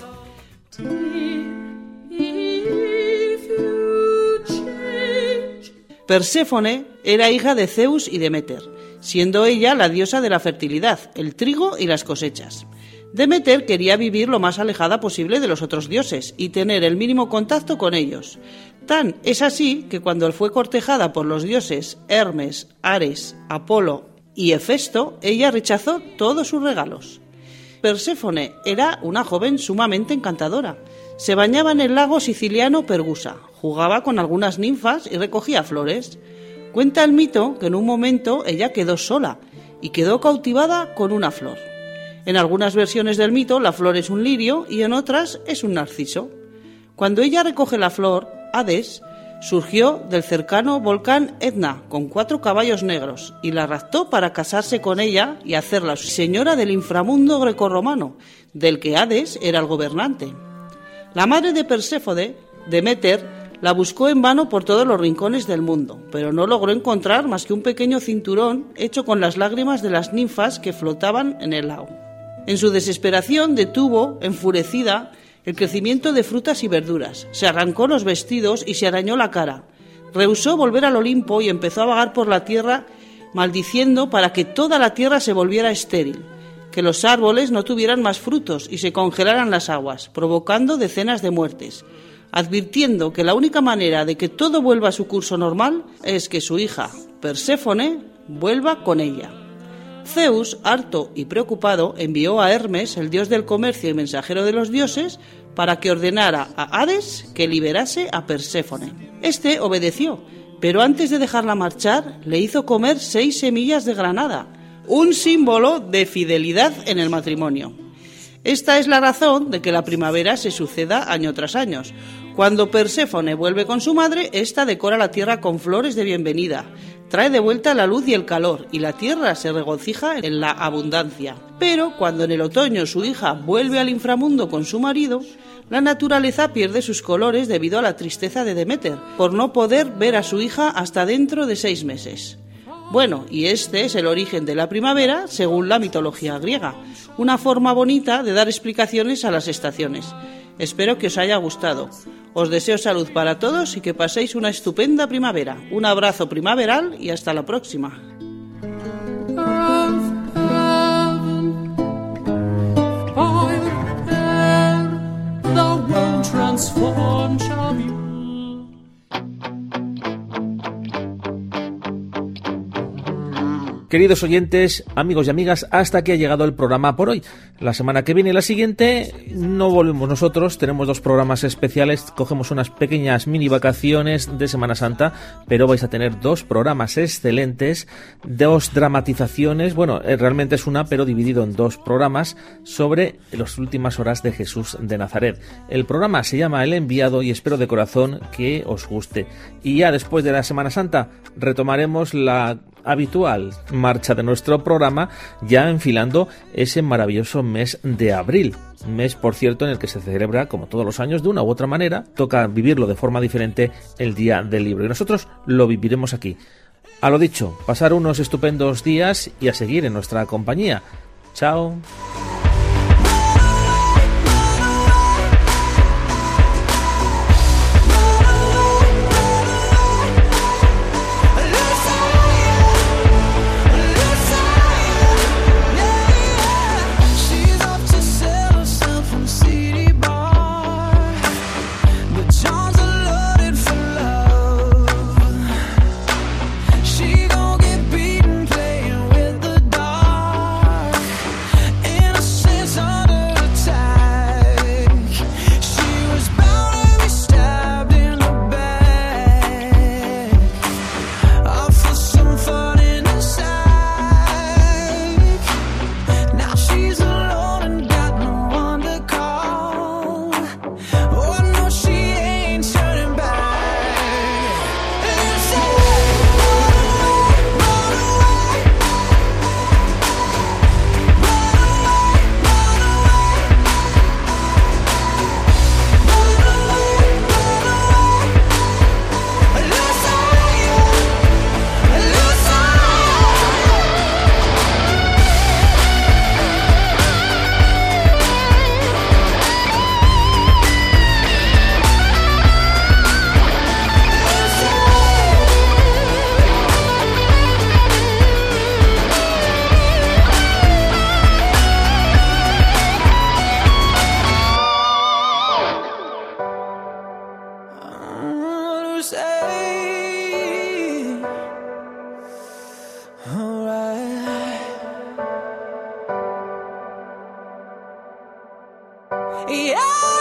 Perséfone era hija de Zeus y Deméter, siendo ella la diosa de la fertilidad, el trigo y las cosechas. Deméter quería vivir lo más alejada posible de los otros dioses y tener el mínimo contacto con ellos. Tan es así que cuando fue cortejada por los dioses Hermes, Ares, Apolo y Hefesto, ella rechazó todos sus regalos. Perséfone era una joven sumamente encantadora. Se bañaba en el lago siciliano Pergusa, jugaba con algunas ninfas y recogía flores. Cuenta el mito que en un momento ella quedó sola y quedó cautivada con una flor. En algunas versiones del mito la flor es un lirio y en otras es un narciso. Cuando ella recoge la flor, Hades surgió del cercano volcán Etna con 4 caballos negros y la raptó para casarse con ella y hacerla señora del inframundo grecorromano, del que Hades era el gobernante. La madre de Perséfone, Deméter, la buscó en vano por todos los rincones del mundo, pero no logró encontrar más que un pequeño cinturón hecho con las lágrimas de las ninfas que flotaban en el lago. En su desesperación detuvo, enfurecida, el crecimiento de frutas y verduras. Se arrancó los vestidos y se arañó la cara. Rehusó volver al Olimpo y empezó a vagar por la tierra, maldiciendo para que toda la tierra se volviera estéril, que los árboles no tuvieran más frutos y se congelaran las aguas, provocando decenas de muertes, advirtiendo que la única manera de que todo vuelva a su curso normal es que su hija, Perséfone, vuelva con ella. Zeus, harto y preocupado, envió a Hermes, el dios del comercio y mensajero de los dioses, para que ordenara a Hades que liberase a Perséfone. Este obedeció, pero antes de dejarla marchar, le hizo comer 6 semillas de granada, un símbolo de fidelidad en el matrimonio. Esta es la razón de que la primavera se suceda año tras año. Cuando Perséfone vuelve con su madre, ésta decora la tierra con flores de bienvenida, trae de vuelta la luz y el calor, y la tierra se regocija en la abundancia. Pero cuando en el otoño su hija vuelve al inframundo con su marido, la naturaleza pierde sus colores debido a la tristeza de Deméter, por no poder ver a su hija hasta dentro de 6 meses. Bueno, y este es el origen de la primavera según la mitología griega, una forma bonita de dar explicaciones a las estaciones. Espero que os haya gustado. Os deseo salud para todos y que paséis una estupenda primavera. Un abrazo primaveral y hasta la próxima. Queridos oyentes, amigos y amigas, hasta aquí ha llegado el programa por hoy. La semana que viene y la siguiente no volvemos nosotros, tenemos 2 programas especiales, cogemos unas pequeñas mini vacaciones de Semana Santa, pero vais a tener 2 programas excelentes, 2 dramatizaciones, bueno, realmente es una, pero dividido en 2 programas sobre las últimas horas de Jesús de Nazaret. El programa se llama El Enviado y espero de corazón que os guste. Y ya después de la Semana Santa retomaremos la habitual marcha de nuestro programa, ya enfilando ese maravilloso mes de abril. Mes, por cierto, en el que se celebra, como todos los años, de una u otra manera. Toca vivirlo de forma diferente el Día del Libro. Y nosotros lo viviremos aquí. A lo dicho, pasar unos estupendos días y a seguir en nuestra compañía. Chao. She gon' get beaten playing with the dark. Yeah.